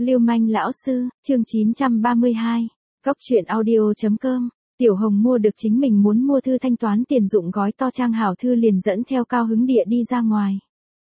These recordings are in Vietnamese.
Lưu manh lão sư, chương 932. Góc truyện audio.com. Tiểu Hồng mua được chính mình muốn mua thư thanh toán tiền dụng gói to trang hảo thư liền dẫn theo cao hứng địa đi ra ngoài.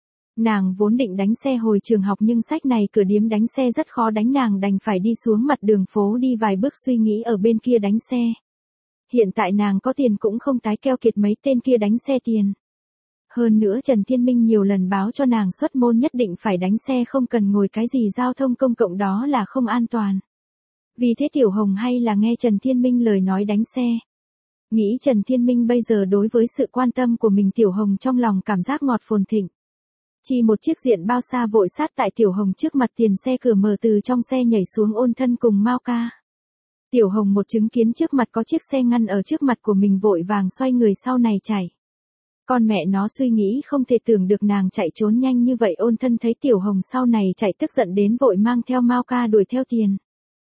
Nàng vốn định đánh xe hồi trường học nhưng sách này cửa điếm đánh xe rất khó đánh, nàng đành phải đi xuống mặt đường phố đi vài bước suy nghĩ ở bên kia đánh xe. Hiện tại nàng có tiền cũng không tái keo kiệt mấy tên kia đánh xe tiền. Hơn nữa Trần Thiên Minh nhiều lần báo cho nàng xuất môn nhất định phải đánh xe, không cần ngồi cái gì giao thông công cộng, đó là không an toàn. Vì thế Tiểu Hồng hay là nghe Trần Thiên Minh lời nói đánh xe. Nghĩ Trần Thiên Minh bây giờ đối với sự quan tâm của mình, Tiểu Hồng trong lòng cảm giác ngọt phồn thịnh. Chỉ một chiếc diện bao xa vội sát tại Tiểu Hồng trước mặt, tiền xe cửa mở, từ trong xe nhảy xuống Ôn Thân cùng Mao Ca. Tiểu Hồng một chứng kiến trước mặt có chiếc xe ngăn ở trước mặt của mình vội vàng xoay người sau này chạy. Con mẹ nó suy nghĩ không thể tưởng được nàng chạy trốn nhanh như vậy. Ôn Thân thấy Tiểu Hồng sau này chạy tức giận đến vội mang theo Mao Ca đuổi theo tiền.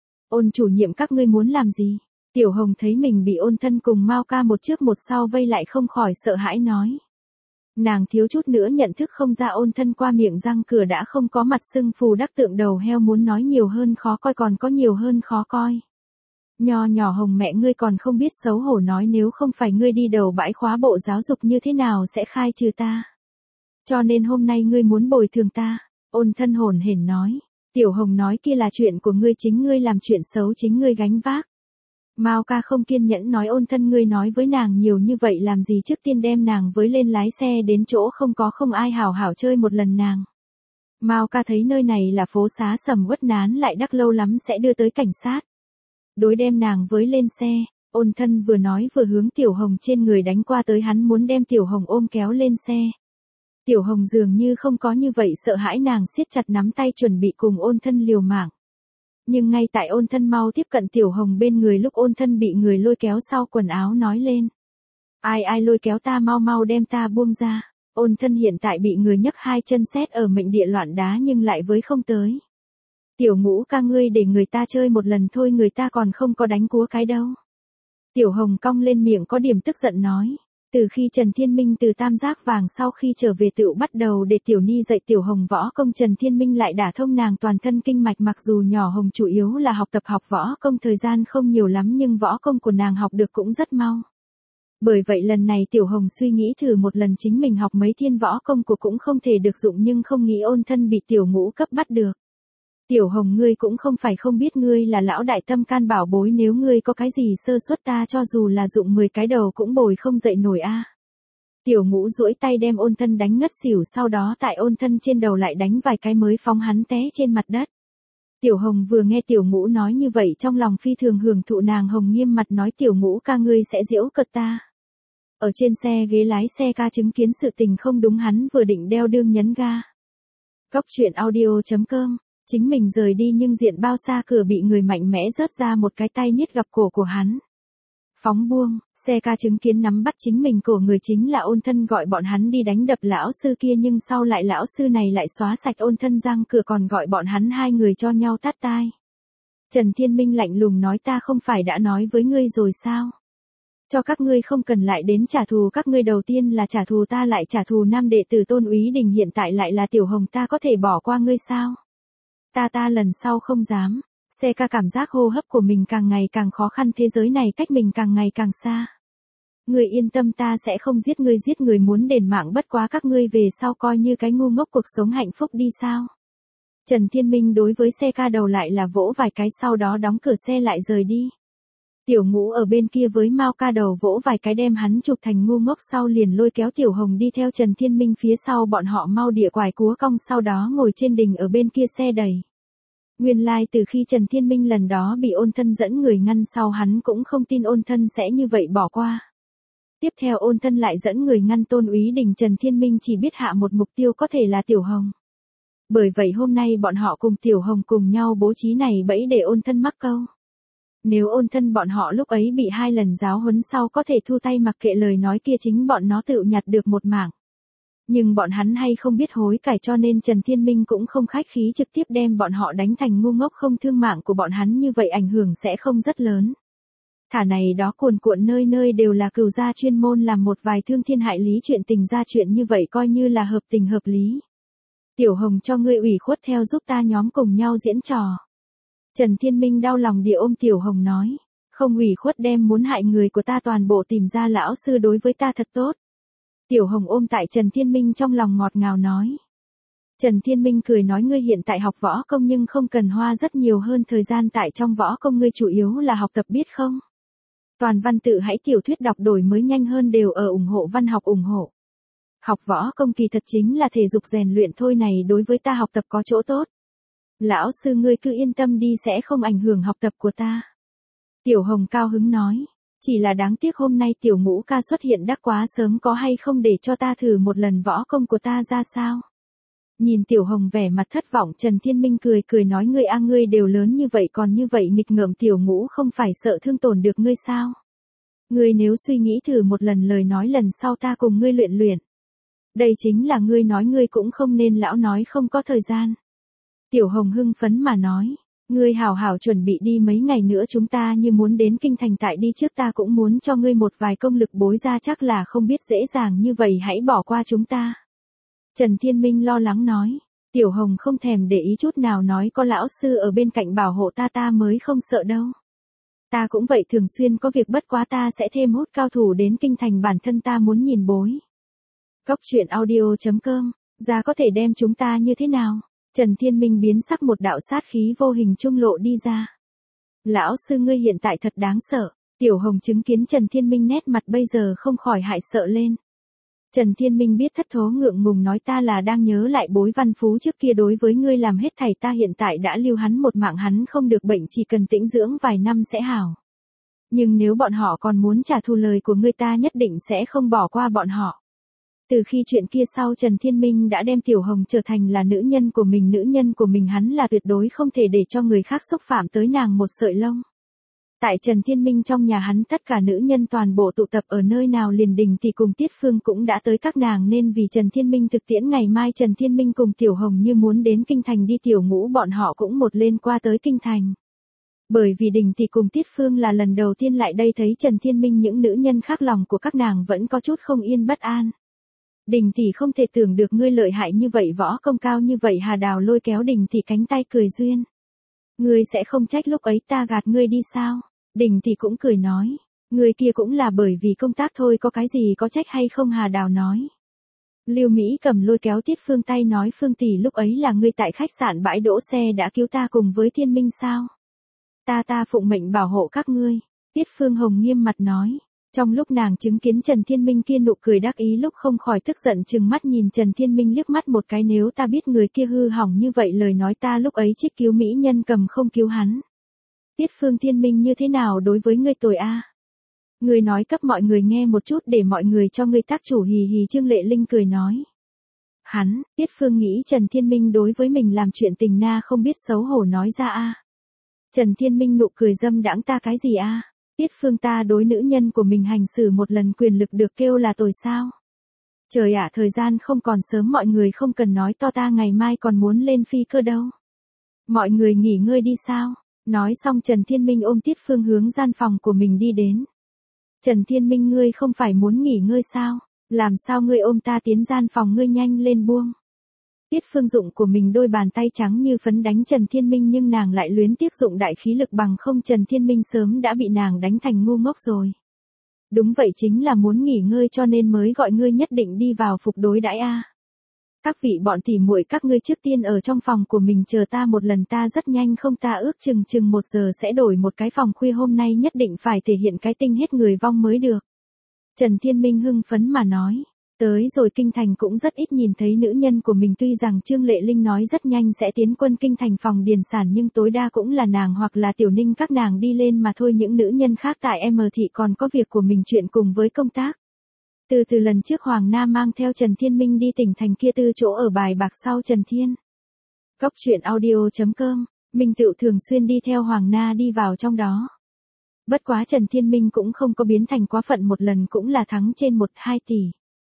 Ôn chủ nhiệm các ngươi muốn làm gì? Tiểu Hồng thấy mình bị Ôn Thân cùng Mao Ca một trước một sau vây lại không khỏi sợ hãi nói. Nàng thiếu chút nữa nhận thức không ra Ôn Thân qua miệng răng cửa đã không có mặt sưng phù đắc tượng đầu heo, muốn nói nhiều hơn khó coi còn có nhiều hơn khó coi. Nho nhỏ Hồng mẹ ngươi còn không biết xấu hổ, nói nếu không phải ngươi đi đầu bãi khóa bộ giáo dục như thế nào sẽ khai trừ ta. Cho nên hôm nay ngươi muốn bồi thường ta. Ôn Thân hồn hển nói. Tiểu Hồng nói kia là chuyện của ngươi, chính ngươi làm chuyện xấu chính ngươi gánh vác. Mao Ca không kiên nhẫn nói Ôn Thân ngươi nói với nàng nhiều như vậy làm gì, trước tiên đem nàng với lên lái xe đến chỗ không ai hảo hảo chơi một lần nàng. Mao Ca thấy nơi này là phố xá sầm uất, nán lại đắc lâu lắm sẽ đưa tới cảnh sát. Đối đem nàng với lên xe, Ôn Thân vừa nói vừa hướng Tiểu Hồng trên người đánh qua tới, hắn muốn đem Tiểu Hồng ôm kéo lên xe. Tiểu Hồng dường như không có như vậy sợ hãi, nàng siết chặt nắm tay chuẩn bị cùng Ôn Thân liều mạng. Nhưng ngay tại Ôn Thân mau tiếp cận Tiểu Hồng bên người lúc Ôn Thân bị người lôi kéo sau quần áo nói lên. Ai lôi kéo ta, mau đem ta buông ra. Ôn Thân hiện tại bị người nhấc hai chân xét ở mệnh địa loạn đá nhưng lại với không tới. Tiểu Ngũ ca ngươi để người ta chơi một lần thôi, người ta còn không có đánh cúa cái đâu. Tiểu Hồng cong lên miệng có điểm tức giận nói. Từ khi Trần Thiên Minh từ Tam Giác Vàng sau khi trở về tựu bắt đầu để Tiểu Ni dạy Tiểu Hồng võ công, Trần Thiên Minh lại đả thông nàng toàn thân kinh mạch, mặc dù nhỏ Hồng chủ yếu là học tập học võ công thời gian không nhiều lắm nhưng võ công của nàng học được cũng rất mau. Bởi vậy lần này Tiểu Hồng suy nghĩ thử một lần chính mình học mấy thiên võ công của cũng không thể được dụng, nhưng không nghĩ Ôn Thân bị Tiểu Ngũ cấp bắt được. Tiểu Hồng ngươi cũng không phải không biết ngươi là lão đại tâm can bảo bối, nếu ngươi có cái gì sơ suất ta cho dù là dụng 10 cái đầu cũng bồi không dậy nổi a. Tiểu Ngũ duỗi tay đem Ôn Thân đánh ngất xỉu, sau đó tại Ôn Thân trên đầu lại đánh vài cái mới phóng hắn té trên mặt đất. Tiểu Hồng vừa nghe Tiểu Ngũ nói như vậy trong lòng phi thường hưởng thụ, nàng hồng nghiêm mặt nói Tiểu Ngũ ca ngươi sẽ giễu cợt ta. Ở trên xe ghế lái xe ca chứng kiến sự tình không đúng, hắn vừa định đeo đương nhấn ga. Góc truyện audio.com. Chính mình rời đi nhưng diện bao xa cửa bị người mạnh mẽ rớt ra một cái tay niết gặp cổ của hắn. Phóng buông, xe ca chứng kiến nắm bắt chính mình cổ người chính là Ôn Thân, gọi bọn hắn đi đánh đập lão sư kia, nhưng sau lại lão sư này lại xóa sạch Ôn Thân răng cửa, còn gọi bọn hắn hai người cho nhau tát tai. Trần Thiên Minh lạnh lùng nói ta không phải đã nói với ngươi rồi sao? Cho các ngươi không cần lại đến trả thù các ngươi, đầu tiên là trả thù ta lại trả thù nam đệ tử Tôn Úy Đình, hiện tại lại là Tiểu Hồng, ta có thể bỏ qua ngươi sao? Ta lần sau không dám. Xe ca cảm giác hô hấp của mình càng ngày càng khó khăn, thế giới này cách mình càng ngày càng xa. Ngươi yên tâm, ta sẽ không giết người muốn đền mạng, bất quá các ngươi về sau coi như cái ngu ngốc cuộc sống hạnh phúc đi sao. Trần Thiên Minh đối với xe ca đầu lại là vỗ vài cái, sau đó đóng cửa xe lại rời đi. Tiểu Ngũ ở bên kia với Mao Ca đầu vỗ vài cái đem hắn chụp thành ngu ngốc, sau liền lôi kéo Tiểu Hồng đi theo Trần Thiên Minh phía sau, bọn họ mau địa quải cúa cong, sau đó ngồi trên đình ở bên kia xe đẩy. Nguyên lai từ khi Trần Thiên Minh lần đó bị Ôn Thân dẫn người ngăn sau, hắn cũng không tin Ôn Thân sẽ như vậy bỏ qua. Tiếp theo Ôn Thân lại dẫn người ngăn Tôn Úy Đình, Trần Thiên Minh chỉ biết hạ một mục tiêu có thể là Tiểu Hồng. Bởi vậy hôm nay bọn họ cùng Tiểu Hồng cùng nhau bố trí này bẫy để Ôn Thân mắc câu. Nếu Ôn Thân bọn họ lúc ấy bị 2 lần giáo huấn sau có thể thu tay mặc kệ lời nói kia, chính bọn nó tự nhặt được một mảng. Nhưng bọn hắn hay không biết hối cải, cho nên Trần Thiên Minh cũng không khách khí trực tiếp đem bọn họ đánh thành ngu ngốc, không thương mạng của bọn hắn, như vậy ảnh hưởng sẽ không rất lớn. Thả này đó cuồn cuộn nơi nơi đều là cừu gia chuyên môn làm một vài thương thiên hại lý chuyện tình ra, chuyện như vậy coi như là hợp tình hợp lý. Tiểu Hồng cho ngươi ủy khuất theo giúp ta nhóm cùng nhau diễn trò. Trần Thiên Minh đau lòng địa ôm Tiểu Hồng nói. Không ủy khuất đem muốn hại người của ta toàn bộ tìm ra, lão sư đối với ta thật tốt. Tiểu Hồng ôm tại Trần Thiên Minh trong lòng ngọt ngào nói. Trần Thiên Minh cười nói, ngươi hiện tại học võ công nhưng không cần hoa rất nhiều hơn thời gian tại trong võ công, ngươi chủ yếu là học tập biết không? Toàn văn tự hãy tiểu thuyết đọc đổi mới nhanh hơn đều ở ủng hộ văn học ủng hộ. Học võ công kỳ thật chính là thể dục rèn luyện thôi, này đối với ta học tập có chỗ tốt. Lão sư ngươi cứ yên tâm đi, sẽ không ảnh hưởng học tập của ta. Tiểu Hồng cao hứng nói. Chỉ là đáng tiếc hôm nay Tiểu Ngũ ca xuất hiện đã quá sớm, có hay không để cho ta thử một lần võ công của ta ra sao? Nhìn Tiểu Hồng vẻ mặt thất vọng, Trần Thiên Minh cười nói, ngươi đều lớn như vậy còn như vậy nghịch ngợm, Tiểu Ngũ không phải sợ thương tổn được ngươi sao? Ngươi nếu suy nghĩ thử một lần lời nói lần sau ta cùng ngươi luyện luyện. Đây chính là ngươi nói, ngươi cũng không nên lão nói không có thời gian. Tiểu Hồng hưng phấn mà nói, ngươi hảo hảo chuẩn bị đi, mấy ngày nữa chúng ta như muốn đến kinh thành, tại đi trước ta cũng muốn cho ngươi một vài công lực bối ra, chắc là không biết dễ dàng như vậy, hãy bỏ qua chúng ta. Trần Thiên Minh lo lắng nói. Tiểu Hồng không thèm để ý chút nào nói, có lão sư ở bên cạnh bảo hộ ta mới không sợ đâu. Ta cũng vậy, thường xuyên có việc, bất quá ta sẽ thêm hút cao thủ đến kinh thành, bản thân ta muốn nhìn bối. Cóc truyện audio.com, ra có thể đem chúng ta như thế nào? Trần Thiên Minh biến sắc, một đạo sát khí vô hình trung lộ đi ra. Lão sư ngươi hiện tại thật đáng sợ. Tiểu Hồng chứng kiến Trần Thiên Minh nét mặt bây giờ không khỏi hại sợ lên. Trần Thiên Minh biết thất thố ngượng ngùng nói, ta là đang nhớ lại bối Văn Phú trước kia đối với ngươi làm hết thảy, ta hiện tại đã lưu hắn một mạng, hắn không được bệnh, chỉ cần tĩnh dưỡng vài năm sẽ hảo. Nhưng nếu bọn họ còn muốn trả thù lời của ngươi, ta nhất định sẽ không bỏ qua bọn họ. Từ khi chuyện kia sau, Trần Thiên Minh đã đem Tiểu Hồng trở thành là nữ nhân của mình, hắn là tuyệt đối không thể để cho người khác xúc phạm tới nàng một sợi lông. Tại Trần Thiên Minh trong nhà hắn, tất cả nữ nhân toàn bộ tụ tập ở nơi nào, liền Đình thì cùng Tiết Phương cũng đã tới, các nàng nên vì Trần Thiên Minh thực tiễn. Ngày mai Trần Thiên Minh cùng Tiểu Hồng như muốn đến kinh thành đi, Tiểu Ngũ bọn họ cũng một lên qua tới kinh thành. Bởi vì Đình thì cùng Tiết Phương là lần đầu tiên lại đây thấy Trần Thiên Minh, những nữ nhân khác lòng của các nàng vẫn có chút không yên bất an. Đình thì không thể tưởng được ngươi lợi hại như vậy, võ công cao như vậy. Hà Đào lôi kéo Đình thì cánh tay cười duyên. Ngươi sẽ không trách lúc ấy ta gạt ngươi đi sao? Đình thì cũng cười nói. Ngươi kia cũng là bởi vì công tác thôi, có cái gì có trách hay không? Hà Đào nói. Lưu Mỹ Cầm lôi kéo Tiết Phương tay nói, Phương tỷ, lúc ấy là ngươi tại khách sạn bãi đỗ xe đã cứu ta cùng với Thiên Minh sao? Ta phụng mệnh bảo hộ các ngươi. Tiết Phương Hồng nghiêm mặt nói. Trong lúc nàng chứng kiến Trần Thiên Minh kia nụ cười đắc ý, lúc không khỏi tức giận trừng mắt nhìn Trần Thiên Minh liếc mắt một cái, nếu ta biết người kia hư hỏng như vậy, lời nói ta lúc ấy trích cứu Mỹ Nhân Cầm không cứu hắn. Tiết Phương, Thiên Minh như thế nào đối với ngươi tồi a? Ngươi nói cấp mọi người nghe một chút để mọi người cho ngươi tác chủ, hì hì. Trương Lệ Linh cười nói. Hắn, Tiết Phương nghĩ Trần Thiên Minh đối với mình làm chuyện tình na không biết xấu hổ nói ra a. Trần Thiên Minh nụ cười dâm đãng, ta cái gì a? Tiết Phương, ta đối nữ nhân của mình hành xử một lần quyền lực được kêu là tồi sao? Trời ạ, thời gian không còn sớm, mọi người không cần nói to, ta ngày mai còn muốn lên phi cơ đâu. Mọi người nghỉ ngơi đi sao? Nói xong Trần Thiên Minh ôm Tiết Phương hướng gian phòng của mình đi đến. Trần Thiên Minh, ngươi không phải muốn nghỉ ngơi sao? Làm sao ngươi ôm ta tiến gian phòng, ngươi nhanh lên buông. Tiết Phương dụng của mình đôi bàn tay trắng như phấn đánh Trần Thiên Minh, nhưng nàng lại luyến tiếc dụng đại khí lực, bằng không Trần Thiên Minh sớm đã bị nàng đánh thành ngu ngốc rồi. Đúng vậy, chính là muốn nghỉ ngơi cho nên mới gọi ngươi nhất định đi vào phục đối đãi a. Các vị bọn tỉ muội, các ngươi trước tiên ở trong phòng của mình chờ ta một lần, ta rất nhanh không, ta ước chừng 1 giờ sẽ đổi một cái phòng, khuya hôm nay nhất định phải thể hiện cái tinh hết người vong mới được. Trần Thiên Minh hưng phấn mà nói. Tới rồi kinh thành cũng rất ít nhìn thấy nữ nhân của mình, tuy rằng Trương Lệ Linh nói rất nhanh sẽ tiến quân kinh thành phòng điền sản, nhưng tối đa cũng là nàng hoặc là Tiểu Ninh các nàng đi lên mà thôi, những nữ nhân khác tại M thị còn có việc của mình chuyện cùng với công tác. Từ lần trước Hoàng Nam mang theo Trần Thiên Minh đi tỉnh thành kia tư chỗ ở bài bạc sau Trần Thiên. Cóc truyện audio.com, Minh Tựu thường xuyên đi theo Hoàng Na đi vào trong đó. Bất quá Trần Thiên Minh cũng không có biến thành quá phận, một lần cũng là thắng trên 1-2 tỷ.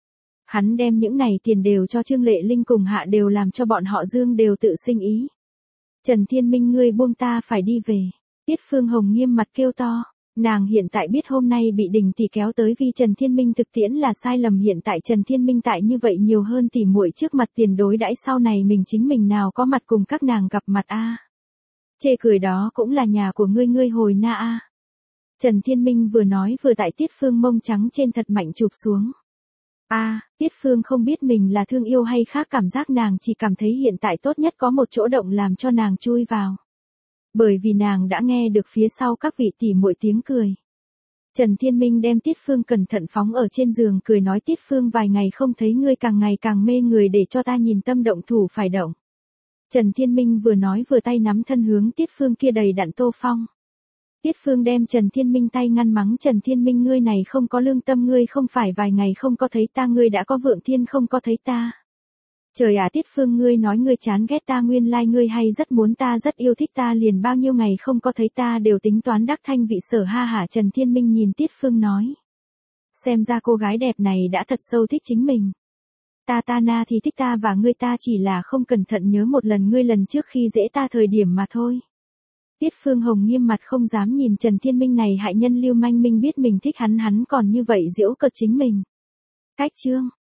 Hắn đem những này tiền đều cho Trương Lệ Linh cùng Hạ, đều làm cho bọn họ Dương đều tự sinh ý. Trần Thiên Minh, ngươi buông ta phải đi về. Tiết Phương Hồng nghiêm mặt kêu to. Nàng hiện tại biết hôm nay bị Đình tỷ kéo tới vì Trần Thiên Minh thực tiễn là sai lầm, hiện tại Trần Thiên Minh tại như vậy nhiều hơn tỉ muội trước mặt tiền đối đãi, sau này mình chính mình nào có mặt cùng các nàng gặp mặt a. Chê cười đó cũng là nhà của ngươi hồi na a. Trần Thiên Minh vừa nói vừa tại Tiết Phương mông trắng trên thật mạnh chụp xuống. Tiết Phương không biết mình là thương yêu hay khác cảm giác nàng chỉ cảm thấy hiện tại tốt nhất có một chỗ động làm cho nàng chui vào. Bởi vì nàng đã nghe được phía sau các vị tỷ muội tiếng cười. Trần Thiên Minh đem Tiết Phương cẩn thận phóng ở trên giường cười nói Tiết Phương vài ngày không thấy ngươi càng ngày càng mê người để cho ta nhìn tâm động thủ phải động. Trần Thiên Minh vừa nói vừa tay nắm thân hướng Tiết Phương kia đầy đặn Tô Phong. Tiết Phương đem Trần Thiên Minh tay ngăn mắng Trần Thiên Minh ngươi này không có lương tâm ngươi không phải vài ngày không có thấy ta ngươi đã có vượng thiên không có thấy ta. Trời ạ Tiết Phương ngươi nói ngươi chán ghét ta nguyên lai ngươi hay rất muốn ta rất yêu thích ta liền bao nhiêu ngày không có thấy ta đều tính toán đắc thanh vị sở ha hả Trần Thiên Minh nhìn Tiết Phương nói. Xem ra cô gái đẹp này đã thật sâu thích chính mình. Ta na thì thích ta và ngươi ta chỉ là không cẩn thận nhớ một lần ngươi lần trước khi dễ ta thời điểm mà thôi. Tiết Phương Hồng nghiêm mặt không dám nhìn Trần Thiên Minh này hại nhân lưu manh minh biết mình thích hắn còn như vậy giễu cợt chính mình. Cách chương